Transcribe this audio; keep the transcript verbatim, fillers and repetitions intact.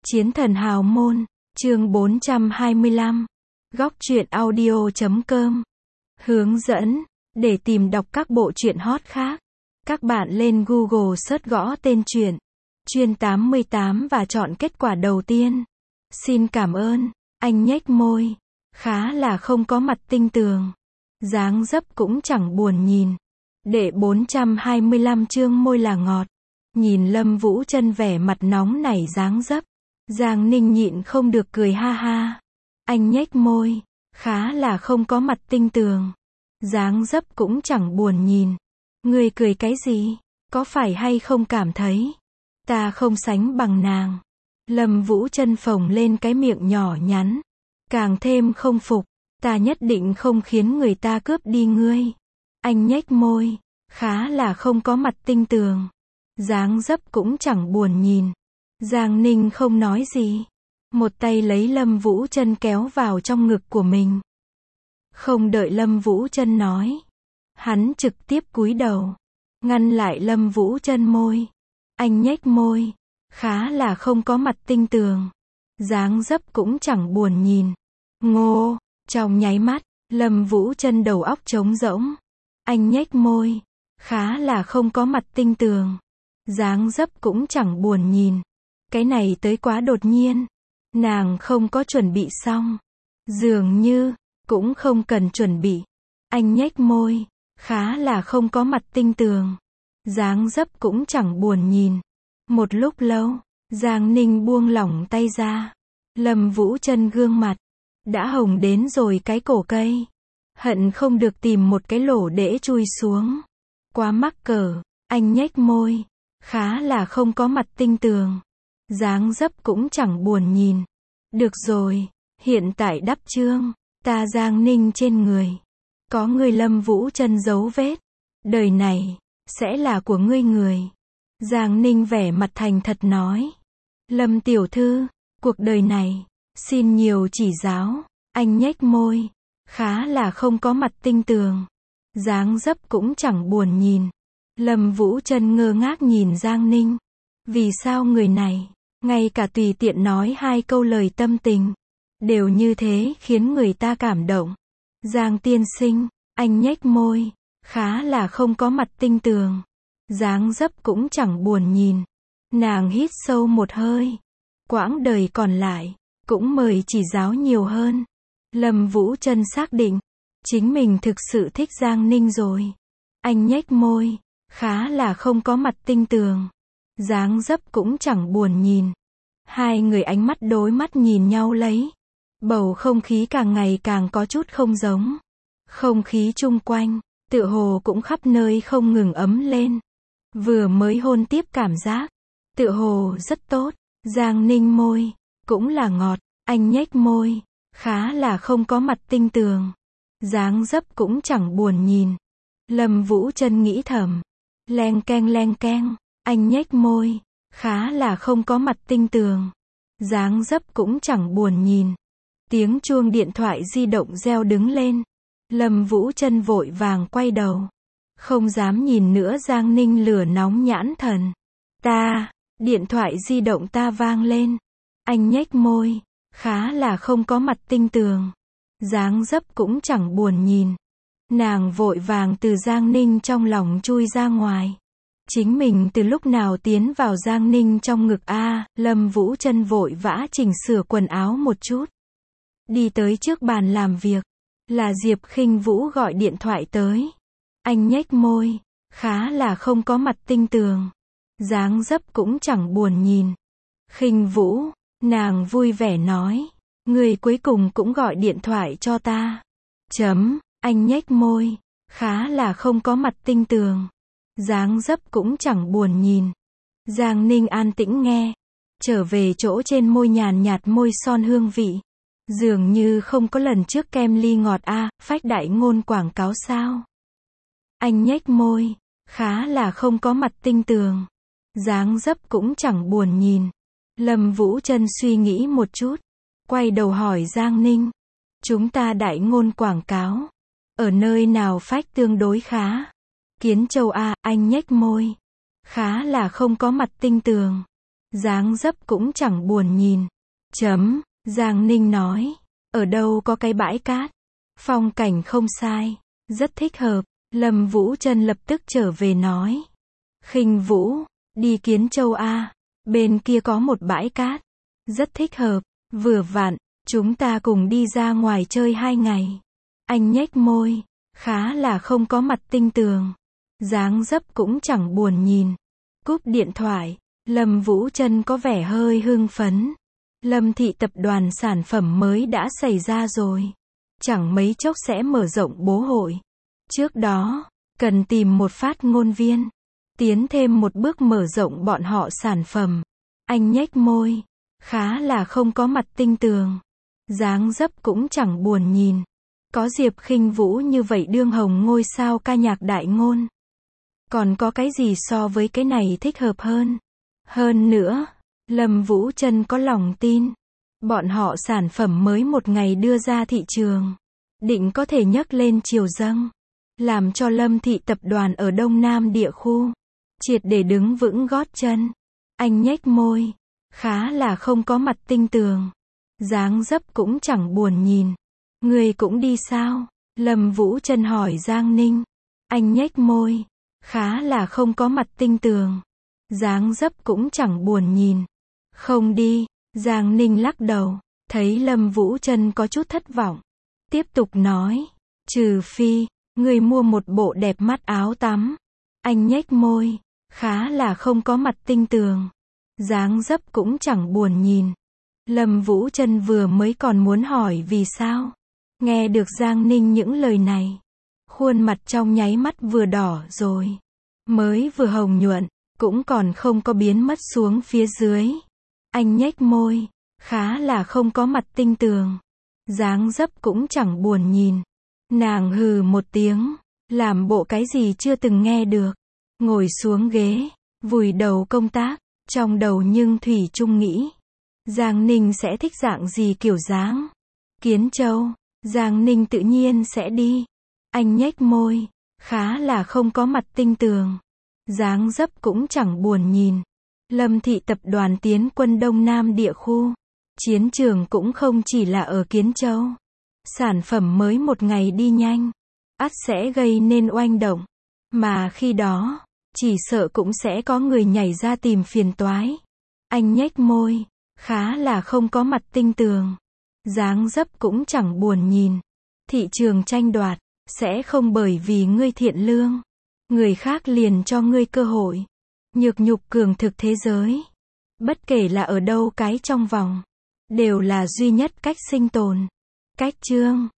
Chiến thần hào môn, chương bốn trăm hai mươi lăm. Góc truyện audio chấm com. Hướng dẫn, để tìm đọc các bộ truyện hot khác, các bạn lên Google search gõ tên truyện Chuyên tám mươi tám và chọn kết quả đầu tiên. Xin cảm ơn. Anh nhếch môi, khá là không có mặt tinh tường. Dáng dấp cũng chẳng buồn nhìn. Đệ bốn trăm hai mươi lăm chương môi là ngọt. Nhìn Lâm Vũ Chân vẻ mặt nóng nảy dáng dấp, Giang Ninh nhịn không được cười ha ha. Anh nhếch môi, khá là không có mặt tinh tường. Dáng dấp cũng chẳng buồn nhìn. Ngươi cười cái gì? Có phải hay không cảm thấy ta không sánh bằng nàng? Lâm Vũ Chân phồng lên cái miệng nhỏ nhắn, càng thêm không phục. Ta nhất định không khiến người ta cướp đi ngươi. Anh nhếch môi, khá là không có mặt tinh tường. Dáng dấp cũng chẳng buồn nhìn. Giang Ninh không nói gì, một tay lấy Lâm Vũ Chân kéo vào trong ngực của mình. Không đợi Lâm Vũ Chân nói, hắn trực tiếp cúi đầu, ngăn lại Lâm Vũ Chân môi. Anh nhếch môi, khá là không có mặt tinh tường. Dáng dấp cũng chẳng buồn nhìn. Ngô, trong nháy mắt, Lâm Vũ Chân đầu óc trống rỗng. Anh nhếch môi, khá là không có mặt tinh tường. Dáng dấp cũng chẳng buồn nhìn. Cái này tới quá đột nhiên. Nàng không có chuẩn bị xong. Dường như, cũng không cần chuẩn bị. Anh nhếch môi, khá là không có mặt tinh tường. Dáng dấp cũng chẳng buồn nhìn. Một lúc lâu, Giang Ninh buông lỏng tay ra. Lâm Vũ Chân gương mặt đã hồng đến rồi cái cổ cây. Hận không được tìm một cái lỗ để chui xuống. Quá mắc cỡ. Anh nhếch môi, khá là không có mặt tinh tường. Dáng dấp cũng chẳng buồn nhìn. Được rồi, hiện tại đắp chương, ta Giang Ninh trên người. Có người Lâm Vũ Chân dấu vết. Đời này, sẽ là của ngươi người. Giang Ninh vẻ mặt thành thật nói. Lâm tiểu thư, cuộc đời này, xin nhiều chỉ giáo. Anh nhếch môi, khá là không có mặt tinh tường. Dáng dấp cũng chẳng buồn nhìn. Lâm Vũ Chân ngơ ngác nhìn Giang Ninh. Vì sao người này, ngay cả tùy tiện nói hai câu lời tâm tình, đều như thế khiến người ta cảm động. Giang tiên sinh, anh nhếch môi, khá là không có mặt tinh tường. Dáng dấp cũng chẳng buồn nhìn. Nàng hít sâu một hơi. Quãng đời còn lại, cũng mời chỉ giáo nhiều hơn. Lâm Vũ Chân xác định, chính mình thực sự thích Giang Ninh rồi. Anh nhếch môi, khá là không có mặt tinh tường. Dáng dấp cũng chẳng buồn nhìn. Hai người ánh mắt đối mắt nhìn nhau lấy. Bầu không khí càng ngày càng có chút không giống. Không khí chung quanh, tựa hồ cũng khắp nơi không ngừng ấm lên. Vừa mới hôn tiếp cảm giác, tựa hồ rất tốt. Giang Ninh môi, cũng là ngọt. Anh nhếch môi, khá là không có mặt tinh tường. Dáng dấp cũng chẳng buồn nhìn. Lâm Vũ Chân nghĩ thầm. Leng keng leng keng, anh nhếch môi, khá là không có mặt tinh tường. Dáng dấp cũng chẳng buồn nhìn. Tiếng chuông điện thoại di động reo đứng lên. Lâm Vũ Chân vội vàng quay đầu. Không dám nhìn nữa Giang Ninh lửa nóng nhãn thần. Ta, điện thoại di động ta vang lên. Anh nhếch môi, khá là không có mặt tinh tường. Dáng dấp cũng chẳng buồn nhìn. Nàng vội vàng từ Giang Ninh trong lòng chui ra ngoài. Chính mình từ lúc nào tiến vào Giang Ninh trong ngực a? Lâm Vũ Chân vội vã chỉnh sửa quần áo một chút. Đi tới trước bàn làm việc. Là Diệp Khinh Vũ gọi điện thoại tới. Anh nhếch môi, khá là không có mặt tinh tường. Dáng dấp cũng chẳng buồn nhìn. Khinh Vũ, nàng vui vẻ nói. Người cuối cùng cũng gọi điện thoại cho ta. Chấm. Anh nhếch môi, khá là không có mặt tinh tường. Dáng dấp cũng chẳng buồn nhìn. Giang Ninh an tĩnh nghe. Trở về chỗ trên môi nhàn nhạt môi son hương vị. Dường như không có lần trước kem ly ngọt a, à, phách đại ngôn quảng cáo sao. Anh nhếch môi, khá là không có mặt tinh tường. Dáng dấp cũng chẳng buồn nhìn. Lâm Vũ Chân suy nghĩ một chút. Quay đầu hỏi Giang Ninh. Chúng ta đại ngôn quảng cáo. Ở nơi nào phách tương đối khá? Kiến Châu a, anh nhếch môi. Khá là không có mặt tinh tường. dáng dấp cũng chẳng buồn nhìn. Chấm, Giang Ninh nói, ở đâu có cái bãi cát, phong cảnh không sai, rất thích hợp. Lâm Vũ Trân lập tức trở về nói, Khinh Vũ, đi Kiến Châu a, bên kia có một bãi cát, rất thích hợp, vừa vặn, chúng ta cùng đi ra ngoài chơi hai ngày. Anh nhếch môi, khá là không có mặt tinh tường, dáng dấp cũng chẳng buồn nhìn. Cúp điện thoại, Lâm Vũ Trân có vẻ hơi hưng phấn. Lâm thị tập đoàn sản phẩm mới đã xảy ra rồi, chẳng mấy chốc sẽ mở rộng bố hội. Trước đó, cần tìm một phát ngôn viên, tiến thêm một bước mở rộng bọn họ sản phẩm. Anh nhếch môi, khá là không có mặt tinh tường, dáng dấp cũng chẳng buồn nhìn. Có Diệp Khinh Vũ như vậy đương hồng ngôi sao ca nhạc đại ngôn, còn có cái gì so với cái này thích hợp hơn? Hơn nữa, Lâm Vũ Trân có lòng tin, bọn họ sản phẩm mới một ngày đưa ra thị trường, định có thể nhấc lên chiều dâng, làm cho Lâm thị tập đoàn ở Đông Nam địa khu triệt để đứng vững gót chân. Anh nhếch môi, khá là không có mặt tinh tường, dáng dấp cũng chẳng buồn nhìn. Người cũng đi sao? Lâm Vũ Trân hỏi Giang Ninh. Anh nhếch môi, khá là không có mặt tinh tường, dáng dấp cũng chẳng buồn nhìn. Không đi. Giang Ninh lắc đầu, thấy Lâm Vũ Trân có chút thất vọng, tiếp tục nói, trừ phi người mua một bộ đẹp mắt áo tắm. Anh nhếch môi, khá là không có mặt tinh tường, dáng dấp cũng chẳng buồn nhìn. Lâm Vũ Trân vừa mới còn muốn hỏi vì sao, nghe được Giang Ninh những lời này, khuôn mặt trong nháy mắt vừa đỏ rồi, mới vừa hồng nhuận, cũng còn không có biến mất xuống phía dưới. Anh nhếch môi, khá là không có mặt tinh tường, dáng dấp cũng chẳng buồn nhìn. Nàng hừ một tiếng, làm bộ cái gì chưa từng nghe được, ngồi xuống ghế, vùi đầu công tác, trong đầu nhưng thủy chung nghĩ, Giang Ninh sẽ thích dạng gì kiểu dáng. Kiến Châu, Giang Ninh tự nhiên sẽ đi. Anh nhếch môi, khá là không có mặt tinh tường, dáng dấp cũng chẳng buồn nhìn. Lâm thị tập đoàn tiến quân Đông Nam địa khu, chiến trường cũng không chỉ là ở Kiến Châu. Sản phẩm mới một ngày đi nhanh, ắt sẽ gây nên oanh động, mà khi đó, chỉ sợ cũng sẽ có người nhảy ra tìm phiền toái. Anh nhếch môi, khá là không có mặt tinh tường, dáng dấp cũng chẳng buồn nhìn. Thị trường tranh đoạt, sẽ không bởi vì ngươi thiện lương, người khác liền cho ngươi cơ hội. Nhược nhục cường thực thế giới, bất kể là ở đâu cái trong vòng, đều là duy nhất cách sinh tồn. Cách chương